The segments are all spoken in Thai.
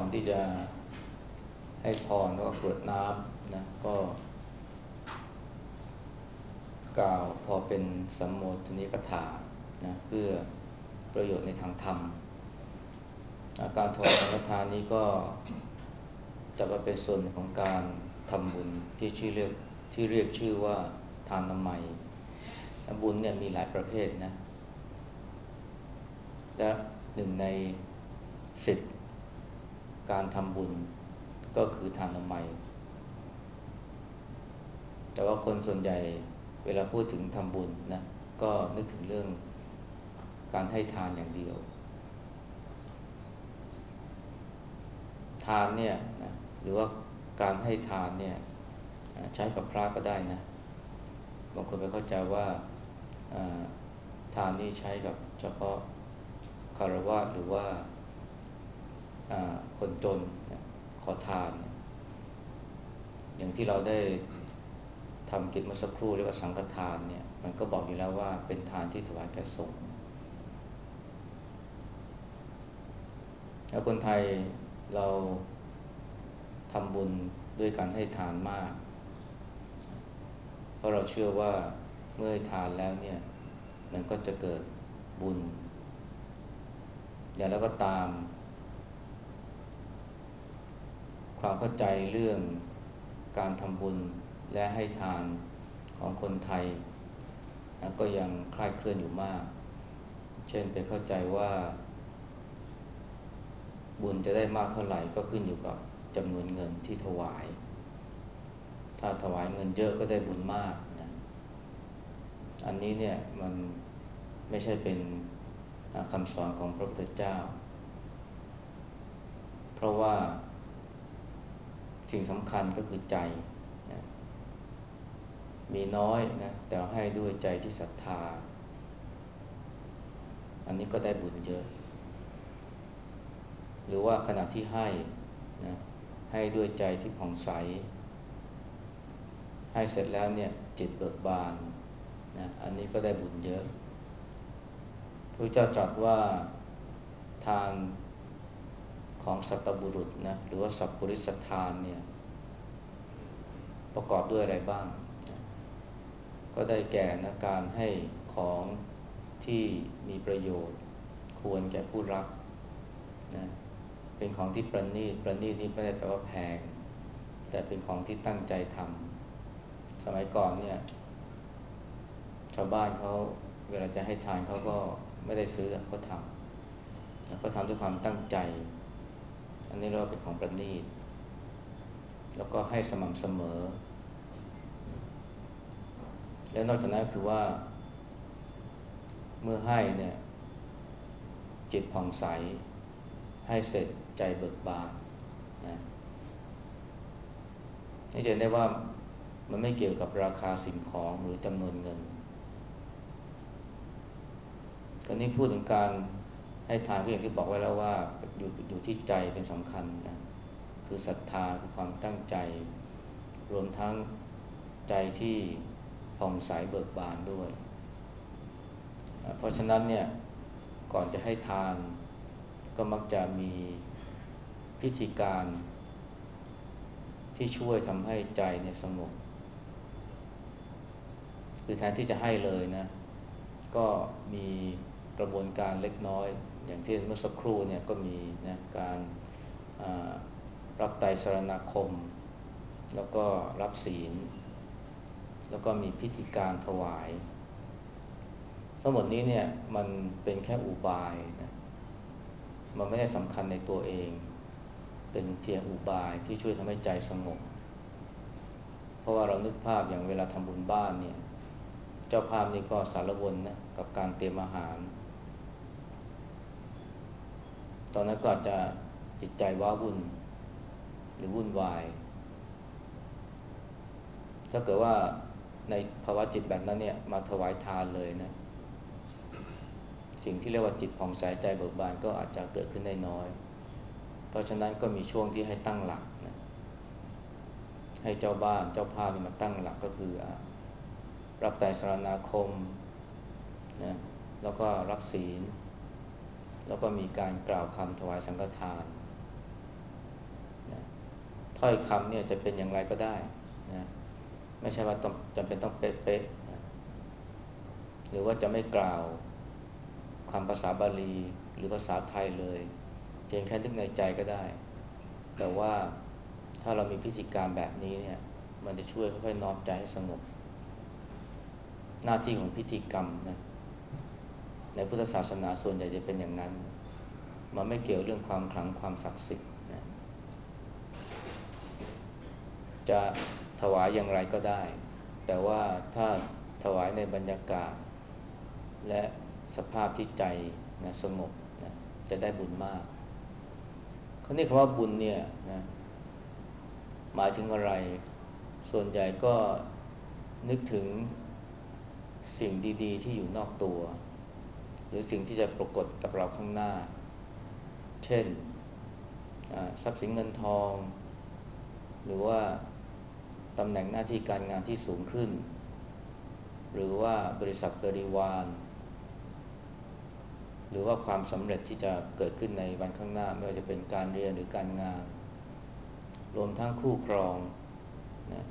ที่จะให้พรแล้วก็กรวดน้ำนะก็กล่าวพอเป็นสัมโมทนิกถานะเพื่อประโยชน์ในทางธรรมการถวายสังฆทานนี้ก็จะว่าเป็นส่วนของการทำบุญที่เรียกชื่อว่าทานน้ำไมบุญเนี่ยมีหลายประเภทนะและหนึ่งใน10การทำบุญก็คือทานน้ำไมแต่ว่าคนส่วนใหญ่เวลาพูดถึงทำบุญนะก็นึกถึงเรื่องการให้ทานอย่างเดียวทานเนี่ยนะหรือว่าการให้ทานเนี่ยใช้กับพระก็ได้นะบางคนไปเข้าใจว่าทานนี่ใช้กับเฉพาะคฤหัสถ์หรือว่าคนจนนะขอทานอย่างที่เราได้ทำกิจเมื่อสักครู่เรียกว่าสังฆทานเนี่ยมันก็บอกอยู่แล้วว่าเป็นทานที่ถวายแก่สงฆ์แล้วคนไทยเราทำบุญด้วยการให้ทานมากเพราะเราเชื่อว่าเมื่อให้ทานแล้วเนี่ยมันก็จะเกิดบุญอย่างแล้วก็ตามความเข้าใจเรื่องการทำบุญและให้ทานของคนไทยก็ยังคลาดเคลื่อนอยู่มากเช่นไปเข้าใจว่าบุญจะได้มากเท่าไหร่ก็ขึ้นอยู่กับจำนวนเงินที่ถวายถ้าถวายเงินเยอะก็ได้บุญมากนะอันนี้เนี่ยมันไม่ใช่เป็นคำสอนของพระพุทธเจ้าเพราะว่าสิ่งสำคัญก็คือใจนะมีน้อยนะแต่ให้ด้วยใจที่ศรัทธาอันนี้ก็ได้บุญเยอะหรือว่าขณะที่ให้นะให้ด้วยใจที่ผ่องใสให้เสร็จแล้วเนี่ยจิตเบิกบานนะอันนี้ก็ได้บุญเยอะพระเจ้าตรัสว่าทานของสัตบุรุษนะหรือว่าสัพพุริสทานเนี่ยประกอบด้วยอะไรบ้างนะก็ได้แก่นะการให้ของที่มีประโยชน์ควรแก่ผู้รับนะเป็นของที่ประณีตนี่ไม่ได้แปลว่าแพงแต่เป็นของที่ตั้งใจทำสมัยก่อนเนี่ยชาวบ้านเขาเวลาจะให้ทานเขาก็ไม่ได้ซื้อเขาทำเขาทำด้วยความตั้งใจอันนี้เรียกว่าเป็นของประณีตแล้วก็ให้สม่ำเสมอและนอกจากนั้นคือว่าเมื่อให้เนี่ยจิตผ่องใสให้เสร็จใจเบิกบานนะให้เห็นได้ว่ามันไม่เกี่ยวกับราคาสิ่งของหรือจำนวนเงินตอนนี้พูดถึงการให้ทานก็อย่างที่บอกไว้แล้วว่าอยู่ที่ใจเป็นสำคัญนะคือศรัทธาคือความตั้งใจรวมทั้งใจที่ผ่องใสเบิกบานด้วยเพราะฉะนั้นเนี่ยก่อนจะให้ทานก็มักจะมีพิธีการที่ช่วยทำให้ใจเนี่ยสงบคือแทนที่จะให้เลยนะก็มีกระบวนการเล็กน้อยอย่างที่เมื่อสักครู่เนี่ยก็มีนะการรับไตรสรณคมแล้วก็รับศีลแล้วก็มีพิธีการถวายทั้งหมดนี้เนี่ยมันเป็นแค่อุบายนะมันไม่ได้สำคัญในตัวเองเป็นเพียงอุบายที่ช่วยทำให้ใจสงบเพราะว่าเรานึกภาพอย่างเวลาทำบุญบ้านเนี่ยเจ้าภาพนี่ก็สารวนนะกับการเตรียมอาหารตอนนั้นก็อาจจะจิตใจว้าวุ่นหรือวุ่นวายถ้าเกิดว่าในภาวะจิตแบบนั้นเนี่ยมาถวายทานเลยนะสิ่งที่เรียกว่าจิตผ่องใสใจเบิกบานก็อาจจะเกิดขึ้นได้น้อยเพราะฉะนั้นก็มีช่วงที่ให้ตั้งหลักนะให้เจ้าบ้านเจ้าภาพมาตั้งหลักก็คือรับไตรสรณคมนะแล้วก็รับศีลแล้วก็มีการกล่าวคำถวายสังฆทานถ้อยคำเนี่ยจะเป็นอย่างไรก็ได้นะไม่ใช่ว่าต้องจำเป็นต้องเป๊ะๆนะหรือว่าจะไม่กล่าวคำภาษาบาลีหรือภาษาไทยเลยเพียงแค่นึกในใจก็ได้แต่ว่าถ้าเรามีพิธีการแบบนี้เนี่ยมันจะช่วยค่อยๆน้อมใจให้สงบหน้าที่ของพิธีกรรมนะในพุทธศาสนาส่วนใหญ่จะเป็นอย่างนั้นมันไม่เกี่ยวเรื่องความขลังความศักดิ์สิทธิ์นะจะถวายอย่างไรก็ได้แต่ว่าถ้าถวายในบรรยากาศและสภาพที่ใจนะสงบนะจะได้บุญมากคราวนี้คำว่าบุญเนี่ยนะหมายถึงอะไรส่วนใหญ่ก็นึกถึงสิ่งดีๆที่อยู่นอกตัวหรือสิ่งที่จะปรากฏกับเราข้างหน้าเช่นทรัพย์สินเงินทองหรือว่าตำแหน่งหน้าที่การงานที่สูงขึ้นหรือว่าบริษัทบริวารหรือว่าความสำเร็จที่จะเกิดขึ้นในวันข้างหน้าไม่ว่าจะเป็นการเรียนหรือการงานรวมทั้งคู่ครองนะ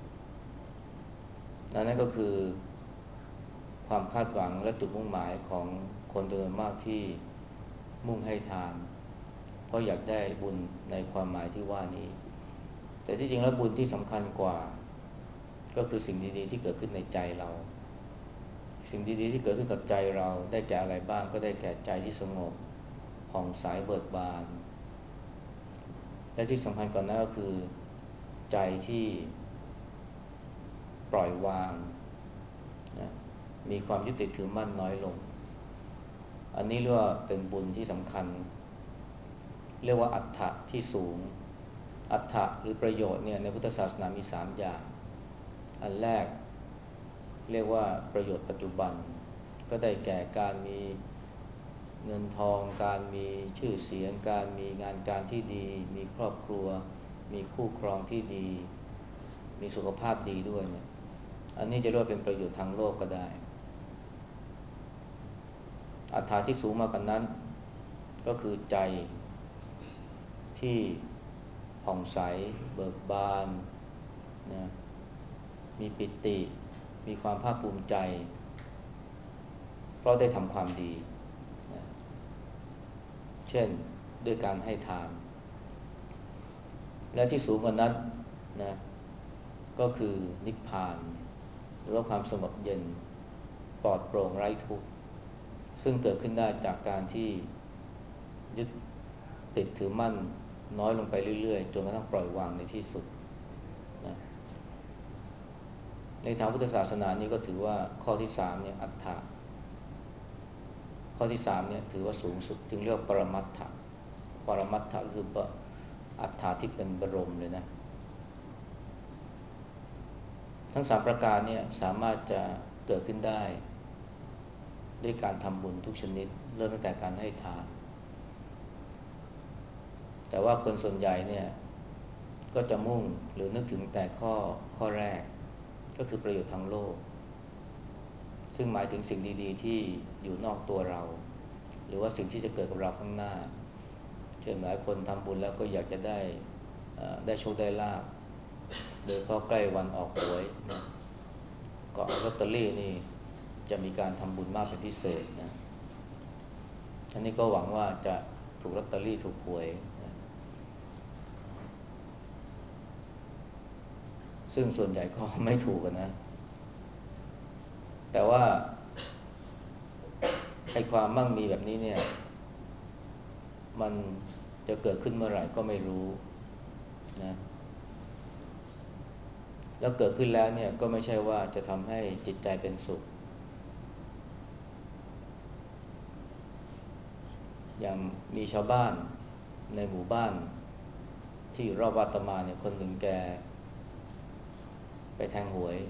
นั่นก็คือความคาดหวังและจุดมุ่งหมายของคนจำนวนมากที่มุ่งให้ทานเพราะอยากได้บุญในความหมายที่ว่านี้แต่ที่จริงแล้วบุญที่สำคัญกว่าก็คือสิ่งดีๆที่เกิดขึ้นในใจเราสิ่งดีๆที่เกิดขึ้นกับใจเราได้แก่อะไรบ้างก็ได้แก่ใจที่สงบผ่องใสเบิกบานและที่สำคัญกว่านั้นก็คือใจที่ปล่อยวางนะมีความยึดติดถือมั่นน้อยลงอันนี้เรียกว่าเป็นบุญที่สำคัญเรียกว่าอัตถะที่สูงอัตถะหรือประโยชน์เนี่ยในพุทธศาสนามี3อย่างอันแรกเรียกว่าประโยชน์ปัจจุบันก็ได้แก่การมีเงินทองการมีชื่อเสียงการมีงานการที่ดีมีครอบครัวมีคู่ครองที่ดีมีสุขภาพดีด้วยเนี่ยอันนี้จะเรียกว่าเป็นประโยชน์ทางโลกก็ได้อัตถะที่สูงมากกว่านั้นก็คือใจที่ผ่องใสเบิกบานนะมีปิติมีความภาคภูมิใจเพราะได้ทำความดีนะเช่นด้วยการให้ทานและที่สูงกว่านั้นนะก็คือนิพพานหรือว่าความสงบเย็นปลอดโปร่งไร้ทุกข์ซึ่งเกิดขึ้นได้จากการที่ยึดติดถือมั่นน้อยลงไปเรื่อยๆจนกระทั่งปล่อยวางในที่สุดนะในทางพุทธศาสนานี้ก็ถือว่าข้อที่3เนี่ยอัตถะข้อที่3เนี่ยถือว่าสูงสุดจึงเรียกว่าปรมัตถะปรมัตถะก็คืออัตถะที่เป็นบรมเลยนะทั้ง3ประการเนี่ยสามารถจะเกิดขึ้นได้ด้วยการทำบุญทุกชนิดเริ่มตั้งแต่การให้ทานแต่ว่าคนส่วนใหญ่เนี่ยก็จะมุ่งหรือนึกถึงแต่ข้อแรกก็คือประโยชน์ทางโลกซึ่งหมายถึงสิ่งดีๆที่อยู่นอกตัวเราหรือว่าสิ่งที่จะเกิดกับเราข้างหน้าเช่นหลายคนทำบุญแล้วก็อยากจะได้โชคได้ลาภโดยเพราะใกล้วันออกหวยนะก็ลอตเตอรี่นี่จะมีการทำบุญมากเป็นพิเศษนะอันนี้ก็หวังว่าจะถูกลอตเตอรี่ถูกหวยนะซึ่งส่วนใหญ่ก็ไม่ถูกกันนะแต่ว่าไอ้ความมั่งมีแบบนี้เนี่ยมันจะเกิดขึ้นเมื่อไหร่ก็ไม่รู้นะแล้วเกิดขึ้นแล้วเนี่ยก็ไม่ใช่ว่าจะทำให้จิตใจเป็นสุขอย่างมีชาวบ้านในหมู่บ้านที่อยู่รอบวัดอาตมาเนี่ยคนหนึ่งแกไปแทงหวย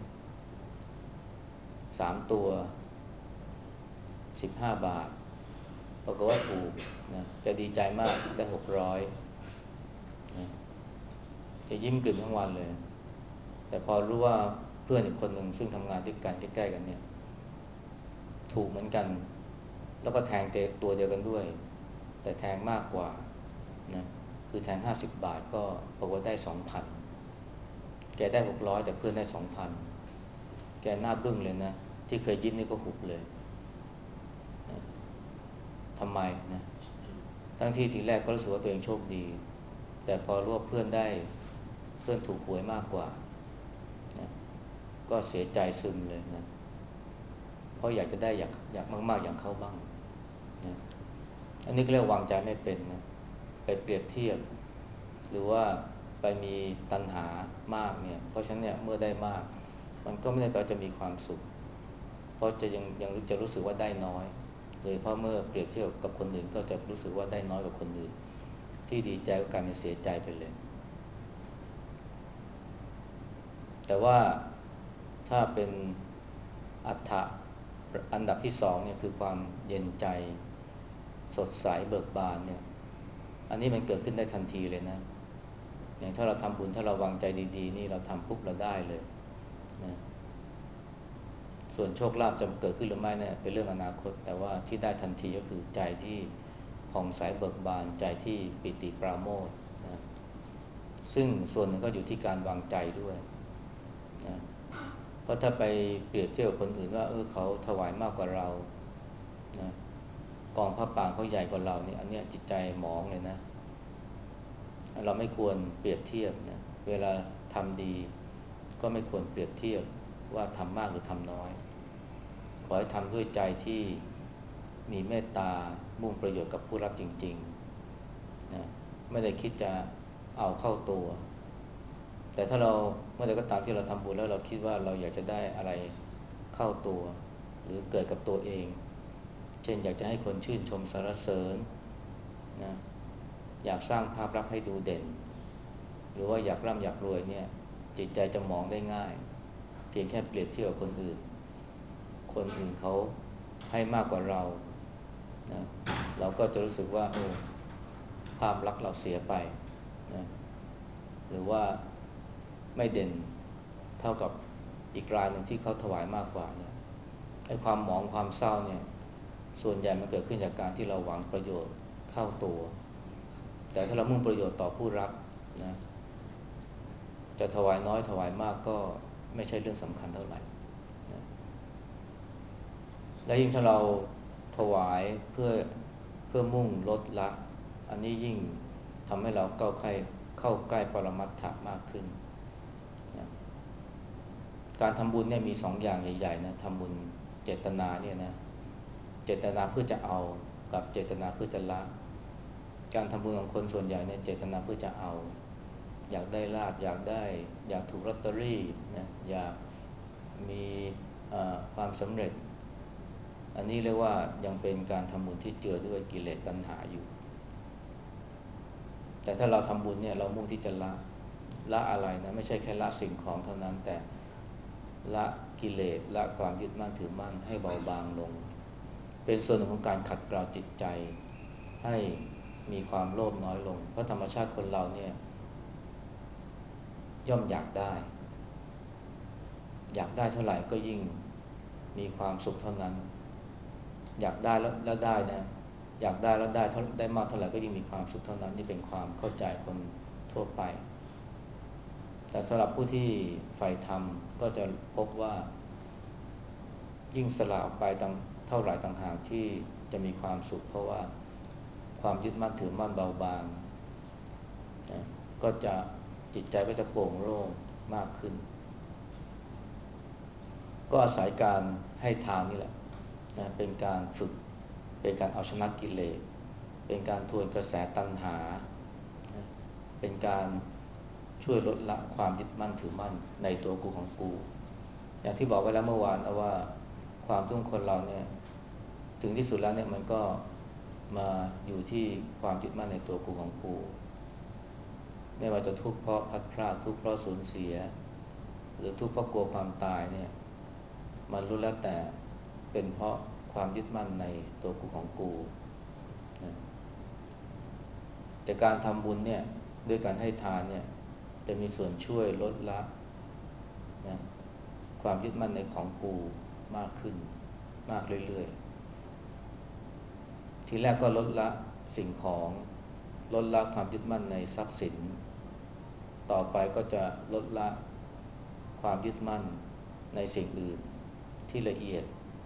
3 ตัว15 บาทปรากฏว่าถูกนะแกดีใจมากได้600นะแกยิ้มกลิ่มทั้งวันเลยแต่พอรู้ว่าเพื่อนอีกคนหนึ่งซึ่งทำงานด้วยกันใกล้ๆกันเนี่ยถูกเหมือนกันแล้วก็แทงตัวเดียวกันด้วยแต่แทงมากกว่านะคือแทง50 บาทก็ปรากฏได้2,000แกได้600แต่เพื่อนได้2,000แกหน้าบึ้งเลยนะที่เคยยิ้มนี่ก็หุบเลยนะทำไมนะทั้งที่ทีแรกก็รู้สึกว่าตัวเองโชคดีแต่พอรู้ว่าเพื่อนได้เพื่อนถูกหวยมากกว่านะก็เสียใจซึมเลยนะเพราะอยากจะได้อยากมากๆอย่างเขาบ้างนะอันนี้ก็เรียกวางใจไม่เป็นนะไปเปรียบเทียบหรือว่าไปมีตัณหามากเนี่ยเพราะฉะนั้นเนี่ยเมื่อได้มากมันก็ไม่ได้แปลว่าจะมีความสุขเพราะยังจะรู้สึกว่าได้น้อยโดยเพราะเมื่อเปรียบเทียบกับคนอื่นก็จะรู้สึกว่าได้น้อยกว่าคนอื่นที่ดีใจก็กลายเป็นเสียใจไปเลยแต่ว่าถ้าเป็นอัฏฐะอันดับที่สองเนี่ยคือความเย็นใจสดใสเบิกบานเนี่ยอันนี้มันเกิดขึ้นได้ทันทีเลยนะอย่างถ้าเราทำบุญถ้าเราวางใจดีๆนี่เราทำปุ๊บเราได้เลยนะส่วนโชคลาภจะเกิดขึ้นหรือไม่เนี่ยเป็นเรื่องอนาคตแต่ว่าที่ได้ทันทีก็คือใจที่ผ่องใสเบิกบานใจที่ปิติปราโมทย์นะซึ่งส่วนหนึ่งก็อยู่ที่การวางใจด้วยนะเพราะถ้าไปเปรียบเทียบกับคนอื่นว่าเขาถวายมากกว่าเรานะกองพระป่าเขาใหญ่กว่าเราเนี่ยอันเนี้ยจิตใจหมองเลยนะเราไม่ควรเปรียบเทียบนะเวลาทำดีก็ไม่ควรเปรียบเทียบว่าทำมากหรือทำน้อยขอให้ทำด้วยใจที่มีเมตตามุ่งประโยชน์กับผู้รับจริงๆนะไม่ได้คิดจะเอาเข้าตัวแต่ถ้าเราเมื่อใดก็ตามที่เราทำบุญแล้วเราคิดว่าเราอยากจะได้อะไรเข้าตัวหรือเกิดกับตัวเองเช่นอยากจะให้คนชื่นชมสรรเสริญนะอยากสร้างภาพลักษณ์ให้ดูเด่นหรือว่าอยากร่ำอยากรวยเนี่ยจิตใจจะมองได้ง่ายเพียงแค่เปรียบเทียบกับคนอื่นคนอื่นเขาให้มากกว่าเรานะเราก็จะรู้สึกว่าภาพลักษณ์เราเสียไปนะหรือว่าไม่เด่นเท่ากับอีกรายหนึ่งที่เขาถวายมากกว่าเนี่ยไอ้ความหมองความเศร้าเนี่ยส่วนใหญ่มันเกิดขึ้นจากการที่เราหวังประโยชน์เข้าตัวแต่ถ้าเรามุ่งประโยชน์ต่อผู้รับนะจะถวายน้อยถวายมากก็ไม่ใช่เรื่องสำคัญเท่าไหร่นะและยิ่งถ้าเราถวายเพื่อมุ่งลดละอันนี้ยิ่งทำให้เราเข้าใกล้ปรมัตถะมากขึ้นนะการทำบุญเนี่ยมีสองอย่างใหญ่ๆนะทำบุญเจตนาเนี่ยนะเจตนาเพื่อจะเอากับเจตนาเพื่อจะละการทำบุญของคนส่วนใหญ่เนี่ยเจตนาเพื่อจะเอาอยากได้ลาภอยากถูกลอตเตอรี่นะอยากมีความสำเร็จอันนี้เรียกว่ายังเป็นการทำบุญที่เจือด้วยกิเลสตัณหาอยู่แต่ถ้าเราทำบุญเนี่ยเรามุ่งที่จะละอะไรนะไม่ใช่แค่ละสิ่งของเท่านั้นแต่ละกิเลสละความยึดมั่นถือมั่นให้เบาบางลงเป็นส่วนหนึ่งของการขัดเกลาจิตใจให้มีความโลภน้อยลงเพราะธรรมชาติคนเราเนี่ยย่อมอยากได้เท่าไหร่ก็ยิ่งมีความสุขเท่านั้นอยากได้แล้วได้นะอยากได้แล้วได้มากเท่าไหร่ก็ยิ่งมีความสุขเท่านั้นนี่เป็นความเข้าใจคนทั่วไปแต่สำหรับผู้ที่ใฝ่ธรรมก็จะพบว่ายิ่งสละออกไปเท่าไหร่ต่างหากที่จะมีความสุขเพราะว่าความยึดมั่นถือมั่นเบาบางนะก็จะจิตใจก็จะโปร่งโล่งมากขึ้นก็อาศัยการให้ทานนี่แหละนะเป็นการฝึกเป็นการเอาชนะกิเลสเป็นการทวนกระแสตัณหานะเป็นการช่วยลดละความยึดมั่นถือมั่นในตัวกูของกูอย่างที่บอกไว้แล้วเมื่อวานนะว่าความทุกข์คนเราเนี่ยถึงที่สุดแล้วเนี่ยมันก็มาอยู่ที่ความยึดมั่นในตัวกูของกูไม่ว่าจะทุกข์เพราะพลัดพรากทุกข์เพราะสูญเสียหรือทุกข์เพราะกลัวความตายเนี่ยมันรู้แล้วแต่เป็นเพราะความยึดมั่นในตัวกูของกูนะแต่การทำบุญเนี่ยด้วยการให้ทานเนี่ยจะมีส่วนช่วยลดละนะความยึดมั่นในของกูมากขึ้นมากเรื่อยๆทีแรกก็ลดละสิ่งของลดละความยึดมั่นในทรัพย์สินต่อไปก็จะลดละความยึดมั่นในสิ่งอื่นที่ละเอียด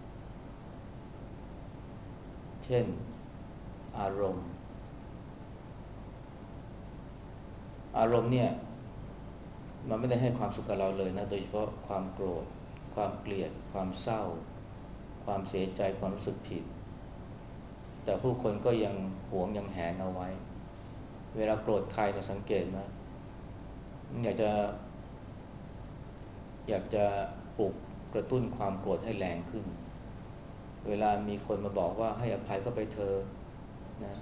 เช่นอารมณ์เนี่ยมันไม่ได้ให้ความสุขกับเราเลยนะโดยเฉพาะความโกรธความเกลียดความเศร้าความเสียใจความรู้สึกผิดแต่ผู้คนก็ยังหวงยังแหนเอาไว้เวลาโกรธใครเราสังเกตไหมอยากจะปลุกกระตุ้นความโกรธให้แรงขึ้นเวลามีคนมาบอกว่าให้อภัยก็ไปเธอนะ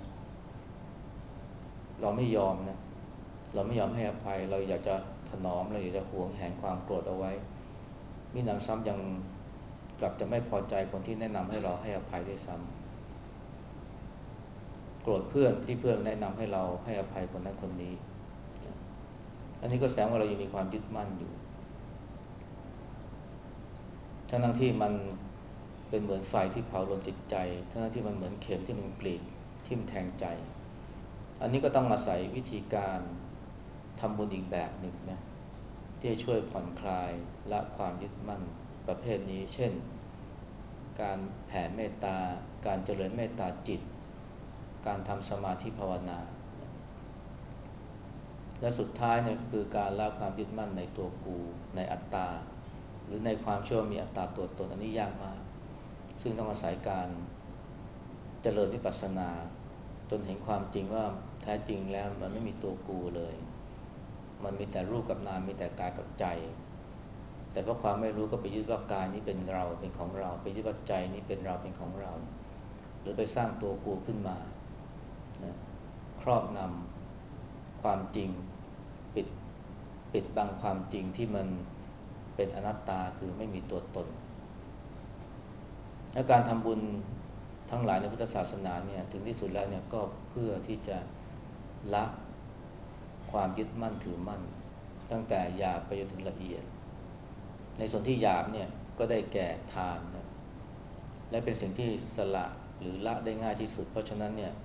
เราไม่ยอมนะเราไม่ยอมให้อภัยเราอยากจะถนอมเราอยากจะหวงแหนความโกรธเอาไว้มิหนำซ้ำยังกลับจะไม่พอใจคนที่แนะนำให้เราให้อภัยด้วยซ้ำโกรธเพื่อนที่เพื่อนแนะนำให้เราให้อภัยคนนั้นคนนี้อันนี้ก็แสดงว่าเรายังมีความยึดมั่นอยู่ทั้งที่มันเป็นเหมือนไฟที่เผาลนจิตใจทั้งที่มันเหมือนเข็มที่มันกรีดทิ่มแทงใจอันนี้ก็ต้องอาศัยวิธีการทำบุญอีกแบบหนึ่งนะที่จะช่วยผ่อนคลายละความยึดมั่นประเภทนี้เช่นการแผ่เมตตาการเจริญเมตตาจิตการทำสมาธิภาวนาและสุดท้ายเนี่ยคือการละความยึดมั่นในตัวกูในอัตตาหรือในความเชื่อมีอัตตาตัวตนอันนี้ยากมากซึ่งต้องอาศัยการเจริญวิปัสสนาจนเห็นความจริงว่าแท้จริงแล้วมันไม่มีตัวกูเลยมันมีแต่รูปกับนามมีแต่กายกับใจแต่เพราะความไม่รู้ก็ไปยึดว่ากายนี้เป็นเราเป็นของเราไปยึดว่าใจนี้เป็นเราเป็นของเราหรือไปสร้างตัวกูขึ้นมานะครอบงำความจริงปิดบังความจริงที่มันเป็นอนัตตาคือไม่มีตัวตนและการทำบุญทั้งหลายในพุทธศาสนาเนี่ยถึงที่สุดแล้วเนี่ยก็เพื่อที่จะละความยึดมั่นถือมั่นตั้งแต่หยาบไปจนถึงละเอียดในส่วนที่หยาบเนี่ยก็ได้แก่ทานนะและเป็นสิ่งที่สละหรือละได้ง่ายที่สุดเพราะฉะนั้นเนี่ย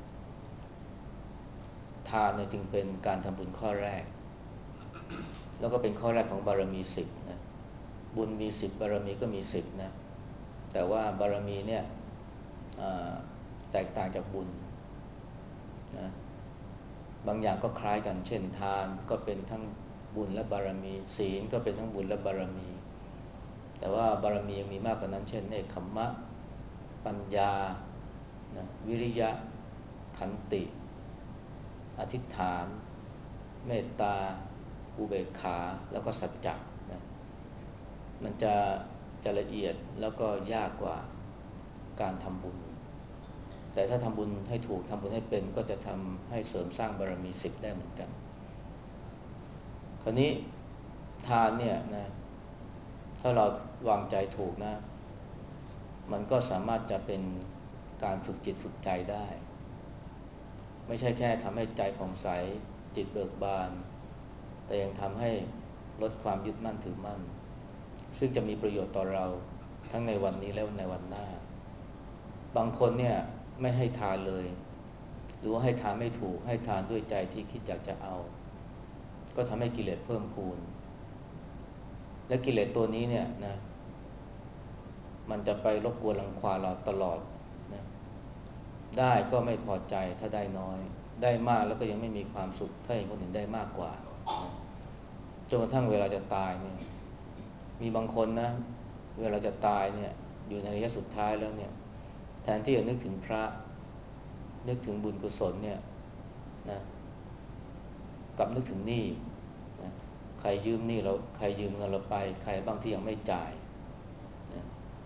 ทานเนี่ยจึงเป็นการทำบุญข้อแรกแล้วก็เป็นข้อแรกของบารมี10นะบุญมี10บารมีก็มี10นะแต่ว่าบารมีเนี่ยแตกต่างจากบุญนะบางอย่างก็คล้ายกันเช่นทานก็เป็นทั้งบุญและบารมีศีลก็เป็นทั้งบุญและบารมีแต่ว่าบารมียังมีมากกว่านั้นเช่นเนคขมมะปัญญานะวิริยะขันติอธิษฐานเมตตาอุเบกขาแล้วก็สัจจะนะมันจะละเอียดแล้วก็ยากกว่าการทำบุญแต่ถ้าทำบุญให้ถูกทำบุญให้เป็นก็จะทำให้เสริมสร้างบารมี10ได้เหมือนกันคราวนี้ทานเนี่ยนะถ้าเราวางใจถูกนะมันก็สามารถจะเป็นการฝึกจิตฝึกใจได้ไม่ใช่แค่ทำให้ใจผ่องใสจิตเบิกบานแต่ยังทำให้ลดความยึดมั่นถือมั่นซึ่งจะมีประโยชน์ต่อเราทั้งในวันนี้และในวันหน้าบางคนเนี่ยไม่ให้ทานเลยหรือว่าให้ทานไม่ถูกให้ทานด้วยใจที่คิดอยากจะเอาก็ทำให้กิเลสเพิ่มพูนและกิเลสตัวนี้เนี่ยนะมันจะไปรบกวนรังควานเราตลอดนะได้ก็ไม่พอใจถ้าได้น้อยได้มากแล้วก็ยังไม่มีความสุขถ้าเห็นคนอื่นได้มากกว่านะจนกระทั่งเวลาจะตายเนี่ยมีบางคนนะเวลาจะตายเนี่ยอยู่ในระยะสุดท้ายแล้วเนี่ยแทนที่จะนึกถึงพระนึกถึงบุญกุศลเนี่ยนะกลับนึกถึงหนี้นะใครยืมหนี้เราใครยืมเงินเราไปใครบางที่ยังไม่จ่ายนะ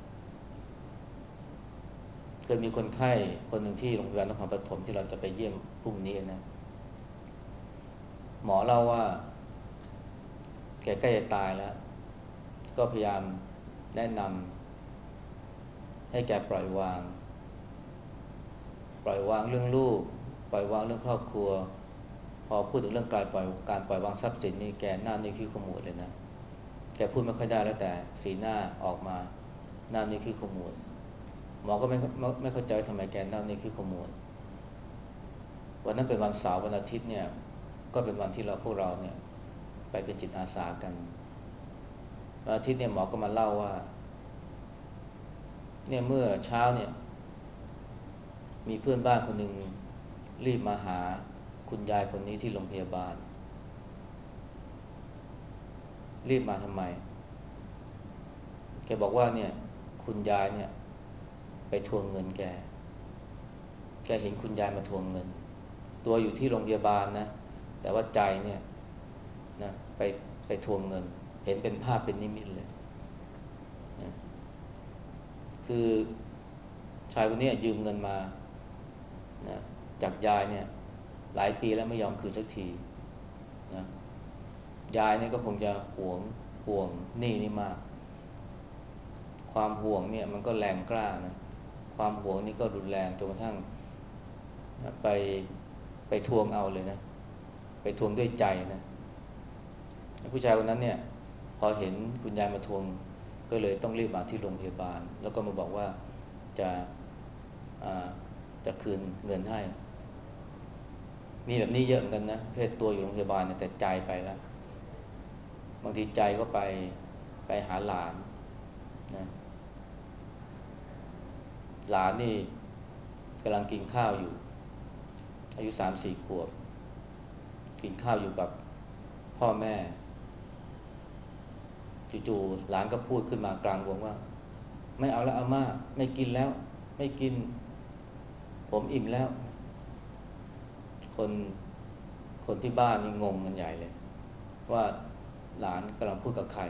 เคยมีคนไข้คนหนึ่งที่โรงพยาบาลนครปฐมที่เราจะไปเยี่ยมพรุ่งนี้นะหมอเล่าว่าแกใกล้จะตายแล้วก็พยายามแนะนำให้แกปล่อยวางเรื่องลูกปล่อยวางเรื่องครอบครัวพอพูดถึงเรื่องการปล่อยวางทรัพย์สินนี่แกหน้านี่คิ้วขมวดเลยนะแกพูดไม่ค่อยได้แล้วแต่สีหน้าออกมาหน้านี่คิ้วขมวดหมอก็ไม่เข้าใจทำไมแกหน้านี่คิ้วขมวดวันนั้นเป็นวันเสาร์วันอาทิตย์เนี่ยก็เป็นวันที่พวกเราเนี่ยไปเป็นจิตอาสากันวันอาทิตย์เนี่ยหมอก็มาเล่าว่าเนี่ยเมื่อเช้าเนี่ยมีเพื่อนบ้านคนหนึ่งรีบมาหาคุณยายคนนี้ที่โรงพยาบาลรีบมาทำไมแกบอกว่าเนี่ยคุณยายเนี่ยไปทวงเงินแกเห็นคุณยายมาทวงเงินตัวอยู่ที่โรงพยาบาลนะแต่ว่าใจเนี่ยนะไปทวงเงินเห็นเป็นภาพเป็นนิมิตเลยนะคือชายคนนี้ยืมเงินมานะจากยายเนี่ยหลายปีแล้วไม่ยอมคืนสักทีนะยายเนี่ยก็คงจะห่วงหนี้นี่มากความห่วงเนี่ยมันก็แรงกล้านะความห่วงนี่ก็รุนแรงจนกระทั่งไปไปทวงเอาเลยนะไปทวงด้วยใจนะผู้ชายคนนั้นเนี่ยพอเห็นคุณยายมาทวงก็เลยต้องรีบมาที่โรงพยาบาลแล้วก็มาบอกว่าจะจะคืนเงินให้มีแบบนี้เยอะเหมือนกันนะเพศตัวอยู่โรงพยาบาลเนี่ยแต่ใจไปแล้วบางทีใจก็ไปหาหลานนะหลานนี่กำลังกินข้าวอยู่อายุ3-4 ขวบกินข้าวอยู่กับพ่อแม่จู่ๆหลานก็พูดขึ้นมากลางวงว่าไม่เอาแล้วอาม่าไม่กินแล้วไม่กินผมอิ่มแล้วคนคนที่บ้านนี่งงกันใหญ่เลยว่าหลานกำลังพูดกับใคร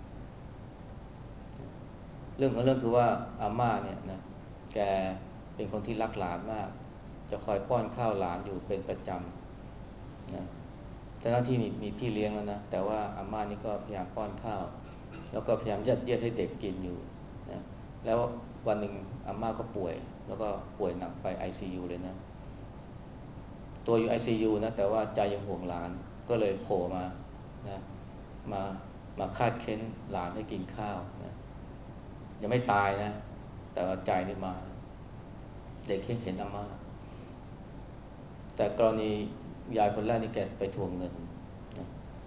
เรื่องของเรื่องคือว่าอาม่าเนี่ยนะแกเป็นคนที่รักหลานมากจะคอยป้อนข้าวหลานอยู่เป็นประจำนะแต่หน้าที่มีพี่เลี้ยงแล้วนะแต่ว่าอาม่านี่ก็พยายามป้อนข้าวแล้วก็พยายามยัดเยียดให้เด็กกินอยู่นะแล้ววันหนึ่งอาม่าก็ป่วยแล้วก็ป่วยหนักไป ICU เลยนะตัวอยู่ ICU นะแต่ว่าใจยังห่วงหลานก็เลยโผล่มานะมามาคาดเค้นหลานให้กินข้าวนะยังไม่ตายนะแต่ว่าใจนี่มาเด็กเห็นอาม่าแต่กรณียายคนแรกนี่แกไปทวงเงินนะ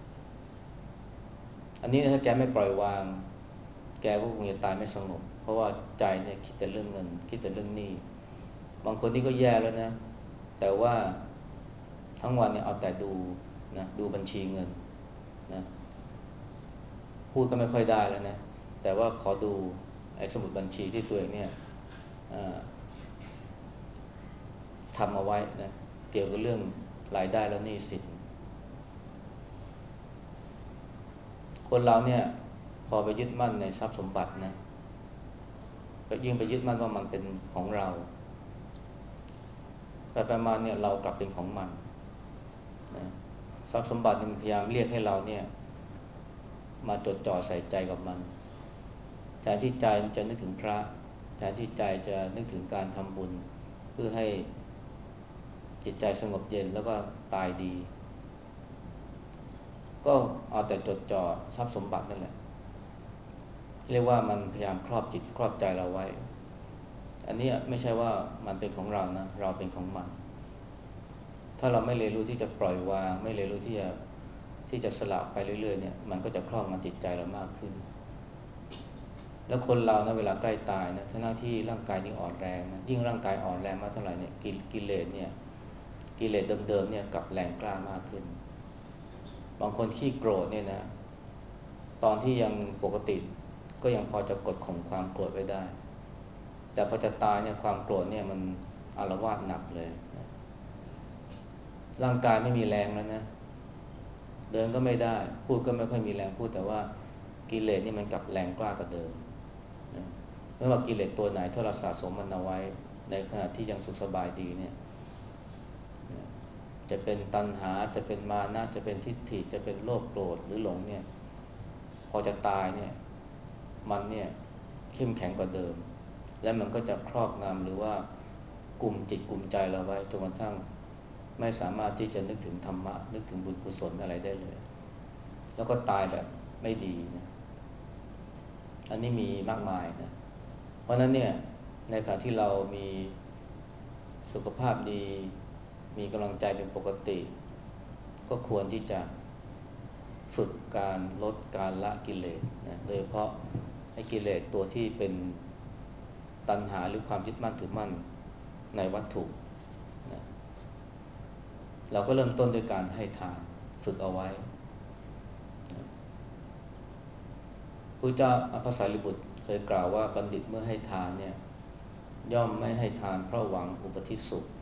อันนี้ถ้าแกไม่ปล่อยวางแกก็คงจะตายไม่สงบเพราะว่าใจเนี่ยคิดแต่เรื่องเงินคิดแต่เรื่องหนี้บางคนนี่ก็แย่แล้วนะแต่ว่าทั้งวันเนี่ยเอาแต่ดูนะดูบัญชีเงินนะพูดก็ไม่ค่อยได้แล้วนะแต่ว่าขอดูไอ้สมุดบัญชีที่ตัวเองเนี่ยทำเอาไว้นะเกี่ยวกับเรื่องรายได้และหนี้สินคนเราเนี่ยพอไปยึดมั่นในทรัพย์สมบัตินะก็ยิ่งไปยึดมั่นว่ามันเป็นของเราไปมาเนี่ยเรากลับเป็นของมันนะทรัพย์สมบัติมันพยายามเรียกให้เราเนี่ยมาจดจ่อใส่ใจกับมันแทนที่ใจจะนึกถึงพระแทนที่ใจจะนึกถึงการทำบุญเพื่อให้จิตใจสงบเย็นแล้วก็ตายดีก็เอาแต่จดจ่อทรัพย์สมบัตินั่นแหละเรียกว่ามันพยายามครอบจิตครอบใจเราไว้อันนี้ไม่ใช่ว่ามันเป็นของเรานะเราเป็นของมันถ้าเราไม่เรียนรู้ที่จะปล่อยวางไม่เรียนรู้ที่จะสละไปเรื่อยๆเนี่ยมันก็จะครอบงำจิตใจเรามากขึ้นแล้วคนเรานะเวลาใกล้ตายนะทั้งที่ร่างกายนี่อ่อนแรงนะยิ่งร่างกายอ่อนแรงมากเท่าไหร่เนี่ยกิเลสเนี่ยกิเลสเดิมๆเนี่ยกลับแรงกล้ามากขึ้นบางคนขี้โกรธเนี่ยนะตอนที่ยังปกติก็ยังพอจะกดข่มความโกรธไว้ได้แต่พอจะตายเนี่ยความโกรธเนี่ยมันอาละวาดหนักเลยนะร่างกายไม่มีแรงแล้วนะเดินก็ไม่ได้พูดก็ไม่ค่อยมีแรงพูดแต่ว่ากิเลสนี่มันกลับแรงกล้ากว่าเดิมนะไม่ว่ากิเลสตัวไหนถ้าเราสะสมมันเอาไว้ในขณะที่ยังสุขสบายดีเนี่ยนะจะเป็นตัณหาจะเป็นมานะจะเป็นทิฏฐิจะเป็นโลภโกรธหรือหลงเนี่ยพอจะตายเนี่ยมันเนี่ยเข้มแข็งกว่าเดิมและมันก็จะครอบงำหรือว่ากลุ่มจิตกลุ่มใจเราไว้จนกระทั่งไม่สามารถที่จะนึกถึงธรรมะนึกถึงบุญกุศลอะไรได้เลยแล้วก็ตายแบบไม่ดีนะอันนี้มีมากมายนะเพราะฉะนั้นเนี่ยในขณะที่เรามีสุขภาพดีมีกำลังใจเป็นปกติก็ควรที่จะฝึกการลดการละกิเลสนะโดยเฉพาะไอ้กิเลสตัวที่เป็นตัณหาหรือความยึดมั่นถือมั่นในวัตถุนะเราก็เริ่มต้นด้วยการให้ทานฝึกเอาไว้พระเจ้าพระสารีบุตรเคยกล่าวว่าบัณฑิตเมื่อให้ทานเนี่ยย่อมไม่ให้ทานเพราะหวังอุปธิสุข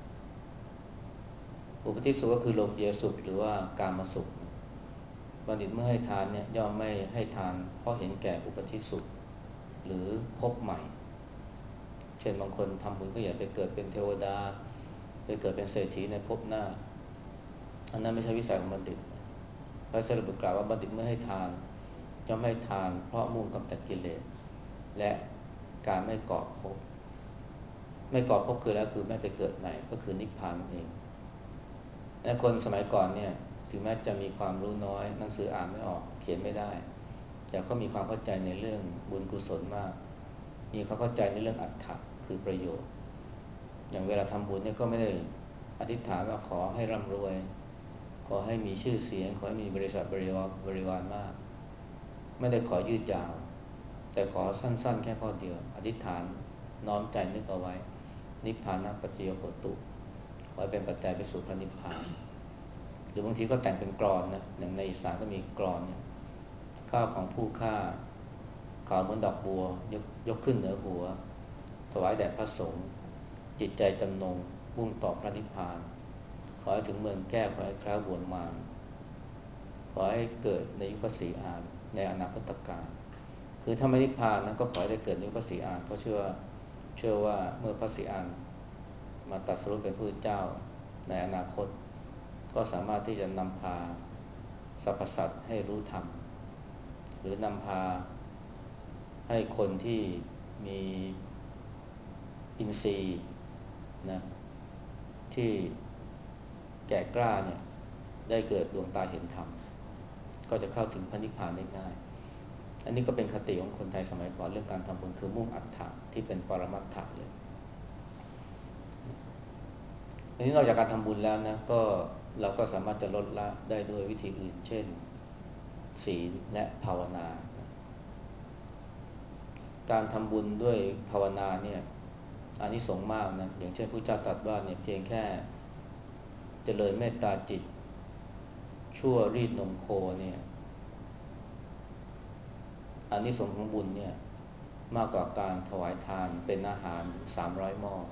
อุปธิสุขก็คือโลกียสุขหรือว่ากามสุขบัณฑิตเมื่อให้ทานเนี่ยย่อมไม่ให้ทานเพราะเห็นแก่อุปธิสุขหรือพบใหม่เช่นบางคนทำบุญก็อยากไปเกิดเป็นเทวดาไปเกิดเป็นเศรษฐีในภพหน้าอันนั้นไม่ใช่วิสัยของบัณฑิตพระสารีบุตรกล่าวว่าบัณฑิตเมื่อให้ทานย่อมให้ทานเพราะมุ่งกำจัดกิเลสและการไม่เกาะภพไม่เกาะภพคือแล้วคือไม่ไปเกิดใหม่ก็คือนิพพานนั่นเองและคนสมัยก่อนเนี่ยถึงแม้จะมีความรู้น้อยหนังสืออ่านไม่ออกเขียนไม่ได้แต่เขามีความเข้าใจในเรื่องบุญกุศลมากมีความเข้าใจในเรื่องอัตถะคือประโยชน์อย่างเวลาทำบุญเนี่ยก็ไม่ได้อธิษฐานว่าขอให้ร่ำรวยขอให้มีชื่อเสียงขอให้มีบริษัทบริวารมากไม่ได้ขอยืดยาวแต่ขอสั้นๆแค่ข้อเดียวอธิษฐานน้อมใจนึกเอาไว้นิพพานะปัจจโยโหตุขอให้เป็นปัจจัยไปสู่พระนิพพานหรือบางทีก็แต่งเป็นกลอนนะอย่างในอีสานก็มีกลอนเนี่ยข้าวของผู้ฆ่าขาวเหมือนดอกบัวยกขึ้นเหนือหัวถวายแด่พระสงฆ์จิตใจจำนงมุ่งต่อพระนิพพานขอให้ถึงเมืองแก้วขอให้คล้าบวนมารขอให้เกิดในยุคพระศรีอานในอนาคตกาลคือถ้าไม่นิพพานนั้นก็ขอให้ได้เกิดในยุคพระศรีอานเพราะเชื่อว่าเมื่อพระศรีอานมาตรัสรู้เป็นพระพุทธเจ้าในอนาคตก็สามารถที่จะนำพาสรรพสัตว์ให้รู้ธรรมหรือนำพาให้คนที่มีอินทรีย์นะที่แก่กล้าเนี่ยได้เกิดดวงตาเห็นธรรมก็จะเข้าถึงพระนิพพานได้ง่ายอันนี้ก็เป็นคติของคนไทยสมัยก่อนเรื่องการทำบุญคือมุ่งอัตถะที่เป็นปรมัตถะเลยอันนี้นอกจากการทำบุญแล้วนะก็เราก็สามารถจะลดละได้ด้วยวิธีอื่นเช่นศีลและภาวนาการทำบุญด้วยภาวนาเนี่ยอานิสงส์มากนะอย่างเช่นพระเจ้าตรัสว่าเนี่ยเพียงแค่เจริญเมตตาจิตชั่วรีดนมโคเนี่ยอานิสงส์ของบุญเนี่ยมากกว่าการถวายทานเป็นอาหาร300หม้อ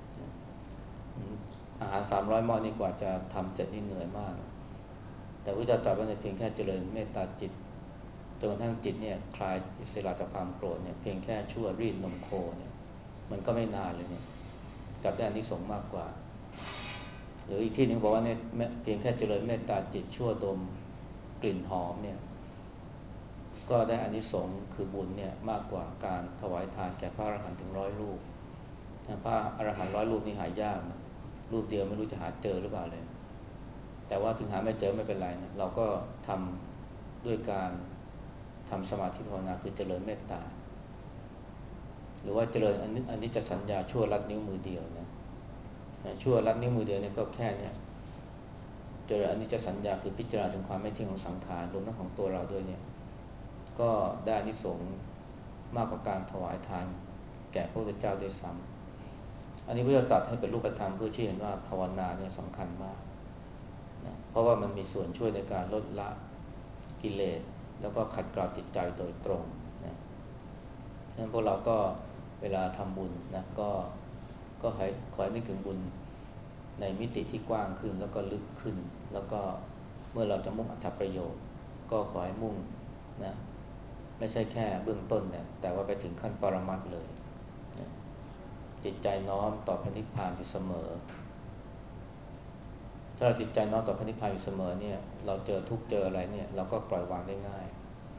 อาหาร300หม้อนี่กว่าจะทำเสร็จนี่เหนื่อยมากแต่พระเจ้าตรัสว่าในเพียงแค่เจริญเมตตาจิตจนกระทั่งจิตเนี่ยคลายอิสระจากความโกรธเนี่ยเพียงแค่ชั่วรีดนมโคเนี่ยมันก็ไม่นานเลยเนี่ยกลับได้อานิสงส์มากกว่าหรืออีกที่หนึ่งบอกว่าเนี่ยเพียงแค่เจริญเมตตาจิตชั่วดมกลิ่นหอมเนี่ยก็ได้อานิสงส์คือบุญเนี่ยมากกว่าการถวายทานแก่พระอรหันต์ถึง100 รูปพระอรหันต์100 รูปนี่หายากนะรูปเดียวไม่รู้จะหาเจอหรือเปล่าเลยแต่ว่าถึงหาไม่เจอไม่เป็นไรนะเราก็ทำด้วยการทำสมาธิภาวนาคือเจริญเมตตาหรือว่าเจริญอันนี้จะสัญญาชั่วลัดนิ้วมือเดียวนะชั่วลัดนิ้วมือเดียวเนี่ยก็แค่เนี่ยเจริญอันนี้จะสัญญาคือพิจารณาถึงความไม่เที่ยงของสังขารรวมทั้งของตัวเราด้วยเนี่ยก็ได้อานิสงส์มากกว่าการถวายทานแก่พระพุทธเจ้าด้วยซ้ำอันนี้พระเจ้าตรัสให้เป็นรูปธรรมเพื่อชี้เห็นว่าภาวนาเนี่ยสำคัญมากนะเพราะว่ามันมีส่วนช่วยในการลดละกิเลสแล้วก็ขัดเกลาจิตใจโดยตรงนะฉะนั้นพวกเราก็เวลาทำบุญนะก็ให้คอยนึกถึงบุญในมิติที่กว้างขึ้นแล้วก็ลึกขึ้นแล้วก็เมื่อเราจะมุ่งอัตถประโยชน์ก็ขอให้มุ่งนะไม่ใช่แค่เบื้องต้นนะแต่ว่าไปถึงขั้นปรมัตถ์เลยนะจิตใจน้อมต่อพระนิพพานอยู่เสมอถ้าเราจิตใจน้อมต่อพระนิพพานอยู่เสมอเนี่ยเราเจอทุกข์เจออะไรเนี่ยเราก็ปล่อยวางได้ง่าย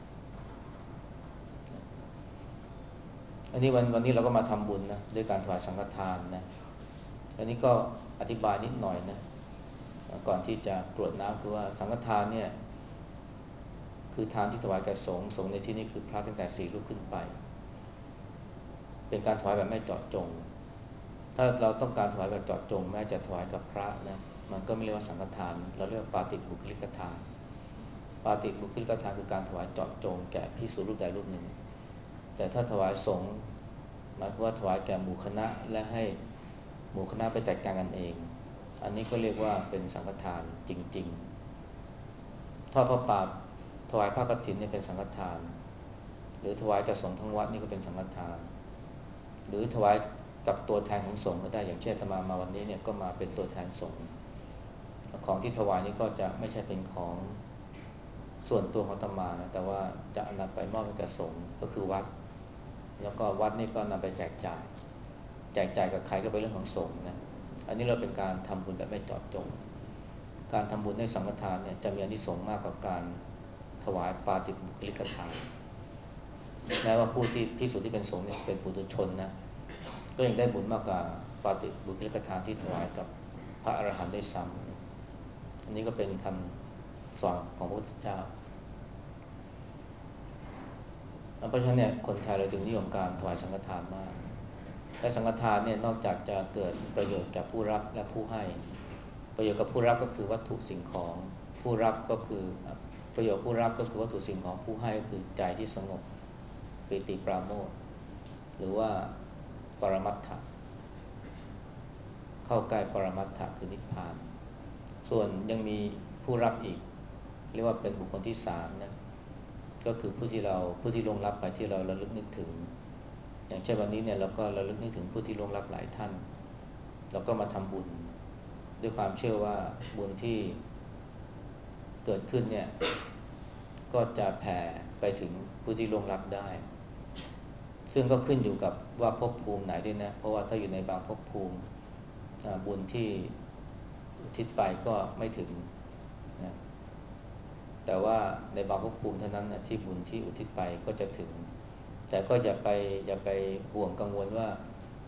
อันนี้วันนี้เราก็มาทำบุญนะด้วยการถวายสังฆทานนะอันนี้ก็อธิบายนิดหน่อยนะก่อนที่จะกรวดน้ำคือว่าสังฆทานเนี่ยคือทานที่ถวายแก่สงฆ์ในที่นี้คือพระตั้งแต่4 รูปขึ้นไปเป็นการถวายแบบไม่เจาะจงถ้าเราต้องการถวายแบบเจาะจงแม้จะถวายกับพระนะมันก็ไม่เรียกว่าสังฆทานเราเรียกว่าปาติบุคลิกทานปาติบุคลิกทานคือการถวายเจาะจงแก่ภิกษุรูปใดรูปหนึ่งแต่ถ้าถวายสงฆ์หมายความว่าถวายแก่หมู่คณะและให้หมู่คณะไปจัดการกันเองอันนี้ก็เรียกว่าเป็นสังฆทานจริงๆทอดพระป่าถวายผ้ากฐินเนี่ยเป็นสังฆทานหรือถวายแก่สงฆ์ทั้งวัดนี่ก็เป็นสังฆทานหรือถวายกับตัวแทนของสงฆ์ก็ได้อย่างเช่นอาตมาวันนี้เนี่ยก็มาเป็นตัวแทนสงฆ์ของที่ถวายนี่ก็จะไม่ใช่เป็นของส่วนตัวของอาตมานะแต่ว่าจะนำไปมอบให้กับสงฆ์ก็คือวัดแล้วก็วัดนี่ก็นำไปแจกจ่ายกับใครก็เป็นเรื่องของสงฆ์นะอันนี้เราเป็นการทำบุญแบบไม่เจาะจงการทำบุญในสังฆทานเนี่ยจะมีอานิสงส์มากกว่าการถวายปาติบุคลิกทานแม้ว่าผู้ที่ภิกษุที่เป็นสงฆ์เนี่ยเป็นปุถุชนนะก็ยังได้บุญมากกว่าปาติบุคลิกทานที่ถวายกับพระอรหันต์ได้ซ้ำอันนี้ก็เป็นคำสอนของพระพุทธเจ้าเพราะฉะนั้นเนี่ยคนไทยเราจึงนิยมการถวายสังฆทานมากและสังฆทานเนี่ยนอกจากจะเกิดประโยชน์แก่ผู้รับและผู้ให้ประโยชน์กับผู้รับก็คือวัตถุสิ่งของผู้รับก็คือประโยชน์ผู้รับก็คือวัตถุสิ่งของผู้ให้ก็คือใจที่สงบปิติปราโมทย์หรือว่าปรมัตถะเข้าใกล้ปรมัตถะคือนิพพานส่วนยังมีผู้รับอีกเรียกว่าเป็นบุคคลที่สามนะก็คือผู้ที่ล่วงลับไปที่เราระลึกนึกถึงอย่างเช่นวันนี้เนี่ยเราก็ระลึกนึกถึงผู้ที่ล่วงลับหลายท่านเราก็มาทำบุญด้วยความเชื่อว่าบุญที่เกิดขึ้นเนี่ยก็จะแผ่ไปถึงผู้ที่ล่วงลับได้ซึ่งก็ขึ้นอยู่กับว่าภพภูมิไหนด้วยนะเพราะว่าถ้าอยู่ในบางภพภูมิบุญที่อุทิศไปก็ไม่ถึงนะแต่ว่าในบางภพภูมิเท่านั้นนะที่บุญที่อุทิศไปก็จะถึงแต่ก็อย่าไปห่วงกังวลว่า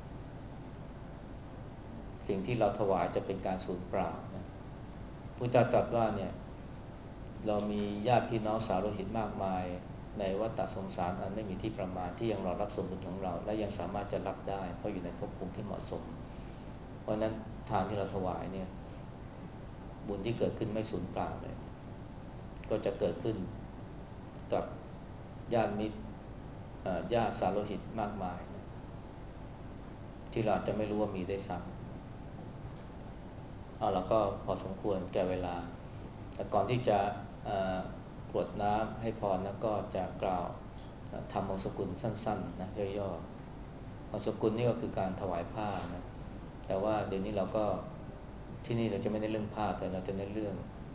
สิ่งที่เราถวายจะเป็นการสูญเปล่านะพุทธเจ้าตรัสว่าเนี่ยเรามีญาติพี่น้องสาวโลหิตมากมายในวัฏสงสารอันไม่มีที่ประมาณที่ยังรอรับส่วนบุญของเราและยังสามารถจะรับได้เพราะอยู่ในภพภูมิที่เหมาะสมเพราะนั้นทานที่เราถวายเนี่ยบุญที่เกิดขึ้นไม่สูญเปล่าเลยก็จะเกิดขึ้นกับญาติมิตรญาติสาวโลหิตมากมายนะที่เราจะไม่รู้ว่ามีได้ซ้ำเราก็พอสมควรแก่เวลาแต่ก่อนที่จะกรวดน้ำให้พรแล้วก็จะกล่าวทำมงคลสกุลสั้นๆนะย่อๆมงคลสกุลนี่ก็คือการถวายผ้านะแต่ว่าเดี๋ยวนี้เราก็ที่นี่เราจะไม่ได้เรื่องผ้าแต่เราจะเน้นเรื่อง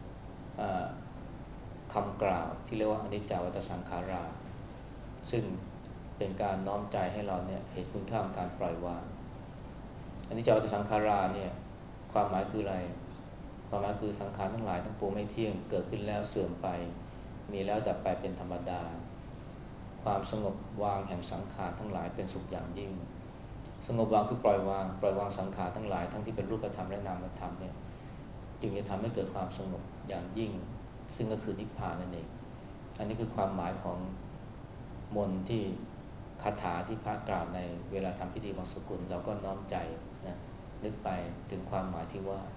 คำกล่าวที่เรียกว่าอนิจจาวัฏสังขาราซึ่งเป็นการน้อมใจให้เราเนี่ยเห็นคุณค่าของการปล่อยวางอนิจจาวัฏสังขาราเนี่ยความหมายคืออะไรความหมายคือสังขารทั้งหลายทั้งปวงไม่เที่ยงเกิดขึ้นแล้วเสื่อมไปมีแล้วดับไปเป็นธรรมดาความสงบวางแห่งสังขารทั้งหลายเป็นสุขอย่างยิ่งสงบวางคือปล่อยวางสังขารทั้งหลายทั้งที่เป็นรูปธรรมและนามธรรมเนี่ยจึงจะทำให้เกิดความสงบอย่างยิ่งซึ่งก็คือนิพพานนั่นเองอันนี้คือความหมายของมนต์ที่คาถาที่พระกล่าวในเวลาทำพิธีมงคลสกุลเราก็น้อมใจนะนึกไปถึงความหมายที่ว่า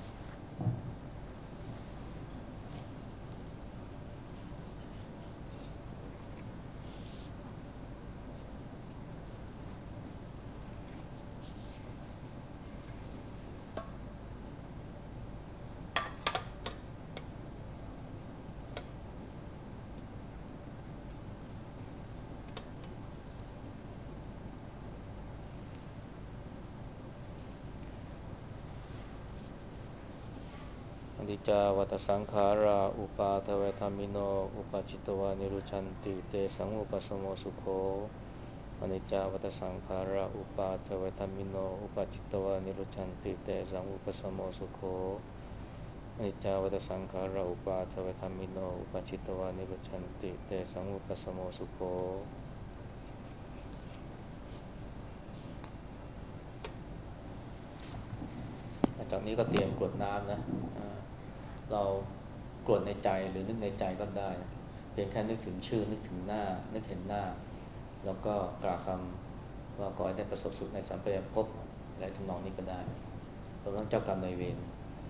อนิจจาวัฏสังขาราอุปาทเวธรรมิโนอุปาจิตวานิรุชันติเตสังอุปสมโมสุโขอนิจจาวัฏสังขาราอุปาทเวธรรมิโนอุปาจิตวานิรุชันติเตสังอุปสมโมสุโขอนิจจาวัฏสังขาราอุปาทเวธรรมิโนอุปาจิตวานิรุชันติเตสังอุปสมโมสุโขจากนี้ก็เตรียมกรวดน้ำนะเรากรวดในใจหรือนึกในใจก็ได้เพียงแค่นึกถึงชื่อนึกถึงหน้านึกเห็นหน้าแล้วก็กล่าวคำว่าขอให้ได้ประสบสุขในสัมปรายภพอะไรทำนองนี้ก็ได้รวมทั้งเจ้ากรรมนายเวร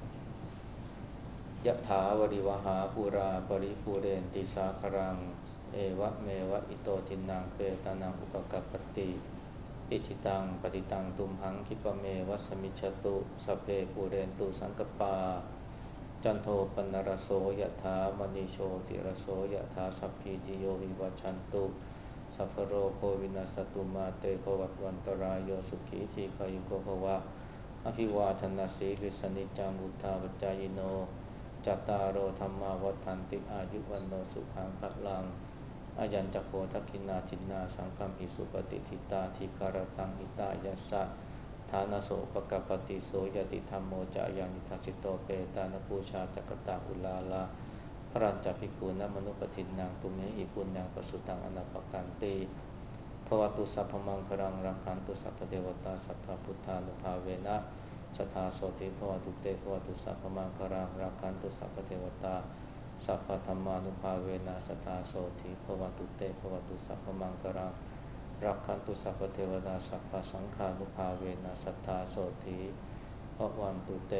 ยะถาวริวหาปุราปริปูเรนติสาครังเอวะเมวะอิโตทินังเปตานังอุปกัปปติอิชิตังปฏิตังตุมหังคิปะเมวะสมิจฉตุสัพเพปูเรนตุสังกปาจันโทปนรโสยะถามณีโชติรโสยะถาสัพพิติโยวิวัชชันตุสัพพโรโควินัสตุมาเตภวัตวันตรายโยสุขีทีขายุโกภวะอภิวาทนาสีลิสนิจังวุธาปจายโนจัตตารโอธรรมาวัฏันติอายุวันโนสุขังพลังอายัญจโคทักขินาทินนาสังฆมหิสุปฏิทิตาทิการตังอิตายัสสะฐานโสปกปปติโสยติธรรมโมจายังนิทัสสิโตเปตานปูชาตกตาอุลาลาพระรัญจภิกขุนมนุปทินนางตุเมหิปุญญังปสุตังอนาปกันติภวตุสัพพมังคลังรักขันตุสัพพเทวตาสัพพพุทธานุภาเวนะสทธาโสติภวตุเตภวตุสัพพมังคลังรักขันตุสัพพเทวตาสัพพธรรมานุภาเวนะสทธาโสติภวตุเตภวตุสัพพมังคลังรักขันตุสัพพเทวตาสัพพสังฆานุภาเวนะสทธาโสติภวันตุเต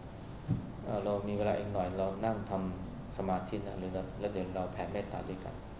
เรามีเวลาอีกหน่อยเรานั่งทำสมาธินะหรือแล้วเดี๋ยวเราแผ่เมตตาด้วยกัน